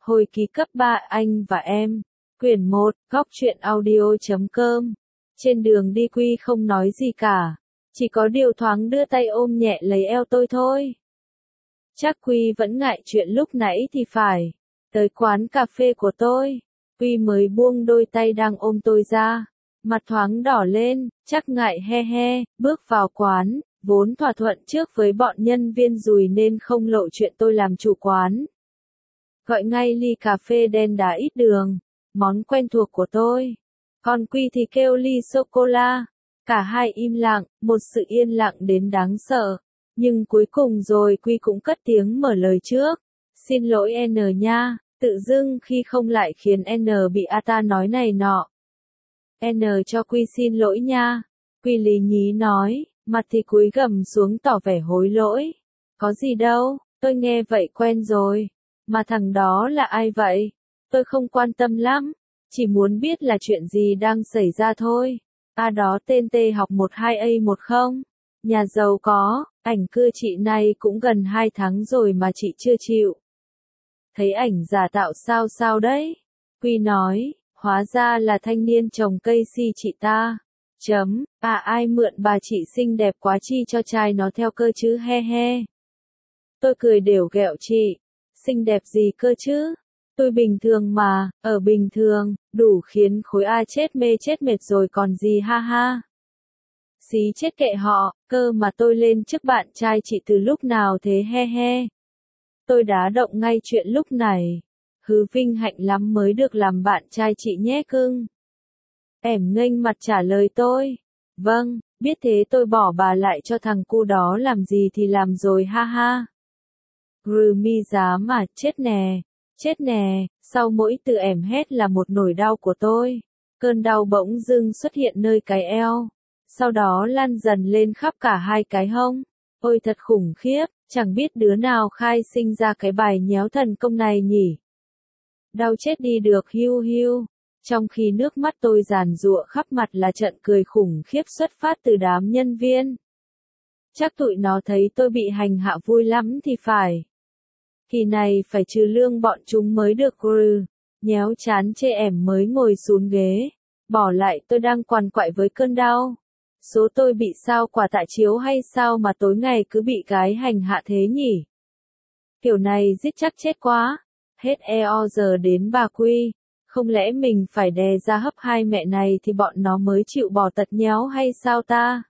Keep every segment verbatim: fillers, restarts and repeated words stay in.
Hồi ký cấp ba anh và em. Quyển một, góc truyện audio chấm com. Trên đường đi Quy không nói gì cả. Chỉ có điều thoáng đưa tay ôm nhẹ lấy eo tôi thôi. Chắc Quy vẫn ngại chuyện lúc nãy thì phải. Tới quán cà phê của tôi. Quy mới buông đôi tay đang ôm tôi ra. Mặt thoáng đỏ lên, chắc ngại he he, bước vào quán. Vốn thỏa thuận trước với bọn nhân viên Dùi nên không lộ chuyện tôi làm chủ quán. Gọi ngay ly cà phê đen đá ít đường, món quen thuộc của tôi. Còn Quy thì kêu ly sô-cô-la. Cả hai im lặng, một sự yên lặng đến đáng sợ. Nhưng cuối cùng rồi Quy cũng cất tiếng mở lời trước. Xin lỗi N nha, tự dưng khi không lại khiến N bị a ta nói này nọ. N cho Quy xin lỗi nha. Quy lý nhí nói, mặt thì cúi gằm xuống tỏ vẻ hối lỗi. Có gì đâu, tôi nghe vậy quen rồi. Mà thằng đó là ai vậy? Tôi không quan tâm lắm. Chỉ muốn biết là chuyện gì đang xảy ra thôi. À đó tên T học một hai A một không? Nhà giàu có, ảnh cưa chị này cũng gần hai tháng rồi mà chị chưa chịu. Thấy ảnh giả tạo sao sao đấy? Quy nói, hóa ra là thanh niên trồng cây si chị ta. Chấm, à ai mượn bà chị xinh đẹp quá chi cho trai nó theo cơ chứ he he. Tôi cười đều ghẹo chị. Xinh đẹp gì cơ chứ? Tôi bình thường mà, ở bình thường, đủ khiến khối A chết mê chết mệt rồi còn gì ha ha. Xí chết kệ họ, cơ mà tôi lên trước bạn trai chị từ lúc nào thế he he. Tôi đá động ngay chuyện lúc này. Hứ vinh hạnh lắm mới được làm bạn trai chị nhé cưng. Ẻm nghênh mặt trả lời tôi. Vâng, biết thế tôi bỏ bà lại cho thằng cu đó làm gì thì làm rồi ha ha. Grừ mi giá mà, chết nè, chết nè, sau mỗi từ ẻm hét là một nỗi đau của tôi. Cơn đau bỗng dưng xuất hiện nơi cái eo, sau đó lan dần lên khắp cả hai cái hông. Ôi thật khủng khiếp, chẳng biết đứa nào khai sinh ra cái bài nhéo thần công này nhỉ. Đau chết đi được hiu hiu. Trong khi nước mắt tôi giàn giụa khắp mặt là trận cười khủng khiếp xuất phát từ đám nhân viên. Chắc tụi nó thấy tôi bị hành hạ vui lắm thì phải. Kỳ này phải trừ lương bọn chúng mới được grừ. Nhéo chán chê ẻm mới ngồi xuống ghế. Bỏ lại tôi đang quằn quại với cơn đau. Số tôi bị sao quả tạ chiếu hay sao mà tối ngày cứ bị gái hành hạ thế nhỉ? Kiểu này giết chắc chết quá. Hết e o giờ đến bà Quy. Không lẽ mình phải đè ra hấp hai mẹ này thì bọn nó mới chịu bỏ tật nhéo hay sao ta?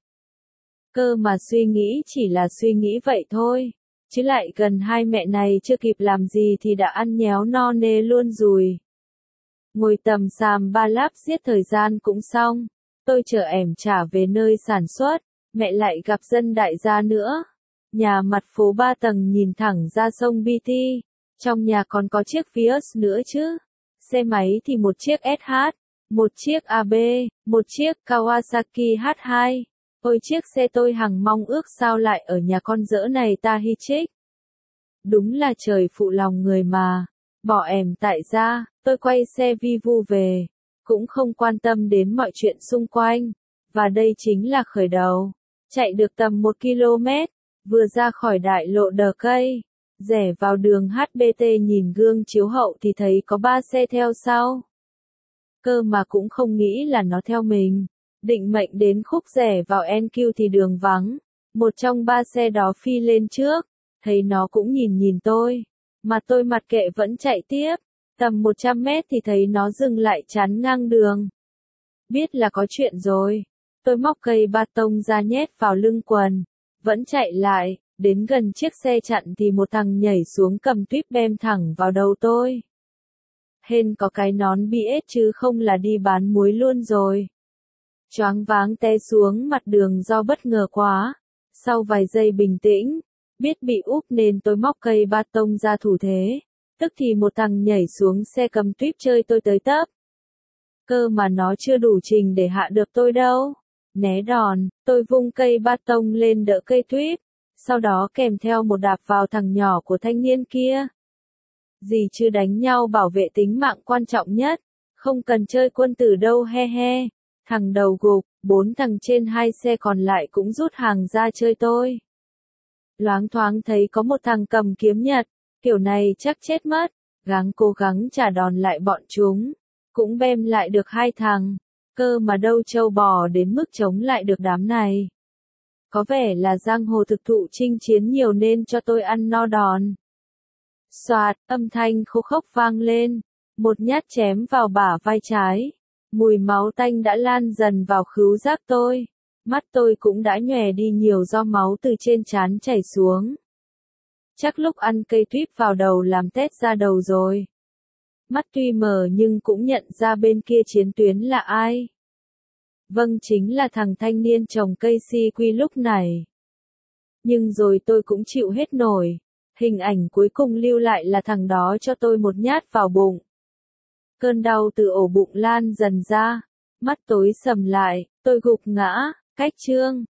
Cơ mà suy nghĩ chỉ là suy nghĩ vậy thôi. Chứ lại gần hai mẹ này chưa kịp làm gì thì đã ăn nhéo no nê luôn rồi. Ngồi tầm xàm ba láp giết thời gian cũng xong. Tôi chờ ẻm trả về nơi sản xuất. Mẹ lại gặp dân đại gia nữa. Nhà mặt phố ba tầng nhìn thẳng ra sông bê tê. Trong nhà còn có chiếc Vios nữa chứ. Xe máy thì một chiếc ét hát, một chiếc a bê, một chiếc Kawasaki hát hai. Ôi chiếc xe tôi hằng mong ước sao lại ở nhà con dỡ này ta hi chích. Đúng là trời phụ lòng người mà. Bỏ ẻm tại ra, tôi quay xe vi vu về. Cũng không quan tâm đến mọi chuyện xung quanh. Và đây chính là khởi đầu. Chạy được tầm một ki lô mét, vừa ra khỏi đại lộ đờ cây. Rẽ vào đường hát bê tê nhìn gương chiếu hậu thì thấy có ba xe theo sau. Cơ mà cũng không nghĩ là nó theo mình. Định mệnh đến khúc rẽ vào en kiu thì đường vắng. Một trong ba xe đó phi lên trước. Thấy nó cũng nhìn nhìn tôi. Mà tôi mặc kệ vẫn chạy tiếp. Tầm một trăm mét thì thấy nó dừng lại chắn ngang đường. Biết là có chuyện rồi. Tôi móc cây ba tông ra nhét vào lưng quần. Vẫn chạy lại. Đến gần chiếc xe chặn thì một thằng nhảy xuống cầm tuyếp bem thẳng vào đầu tôi. Hên có cái nón bê ét chứ không là đi bán muối luôn rồi. Choáng váng té xuống mặt đường do bất ngờ quá. Sau vài giây bình tĩnh, biết bị úp nên tôi móc cây ba tông ra thủ thế. Tức thì một thằng nhảy xuống xe cầm tuyếp chơi tôi tới tấp. Cơ mà nó chưa đủ trình để hạ được tôi đâu. Né đòn, tôi vung cây ba tông lên đỡ cây tuyếp. Sau đó kèm theo một đạp vào thằng nhỏ của thanh niên kia. Gì chứ đánh nhau bảo vệ tính mạng quan trọng nhất. Không cần chơi quân tử đâu he he. Thằng đầu gục, bốn thằng trên hai xe còn lại cũng rút hàng ra chơi tôi. Loáng thoáng thấy có một thằng cầm kiếm Nhật. Kiểu này chắc chết mất. gắng cố gắng trả đòn lại bọn chúng, cũng bem lại được hai thằng, cơ mà đâu trâu bò đến mức chống lại được đám này. Có vẻ là giang hồ thực thụ chinh chiến nhiều nên cho tôi ăn no đòn. Xoạt, âm thanh khô khốc vang lên, một nhát chém vào bả vai trái. Mùi máu tanh đã lan dần vào khứu giác tôi. Mắt tôi cũng đã nhòe đi nhiều do máu từ trên trán chảy xuống. Chắc lúc ăn cây tuyếp vào đầu làm tét ra đầu rồi. Mắt tuy mờ nhưng cũng nhận ra bên kia chiến tuyến là ai. Vâng, chính là thằng thanh niên trồng cây si quy lúc này. Nhưng rồi tôi cũng chịu hết nổi. Hình ảnh cuối cùng lưu lại là thằng đó cho tôi một nhát vào bụng. Cơn đau từ ổ bụng lan dần ra. Mắt tối sầm lại, tôi gục ngã, cách chương.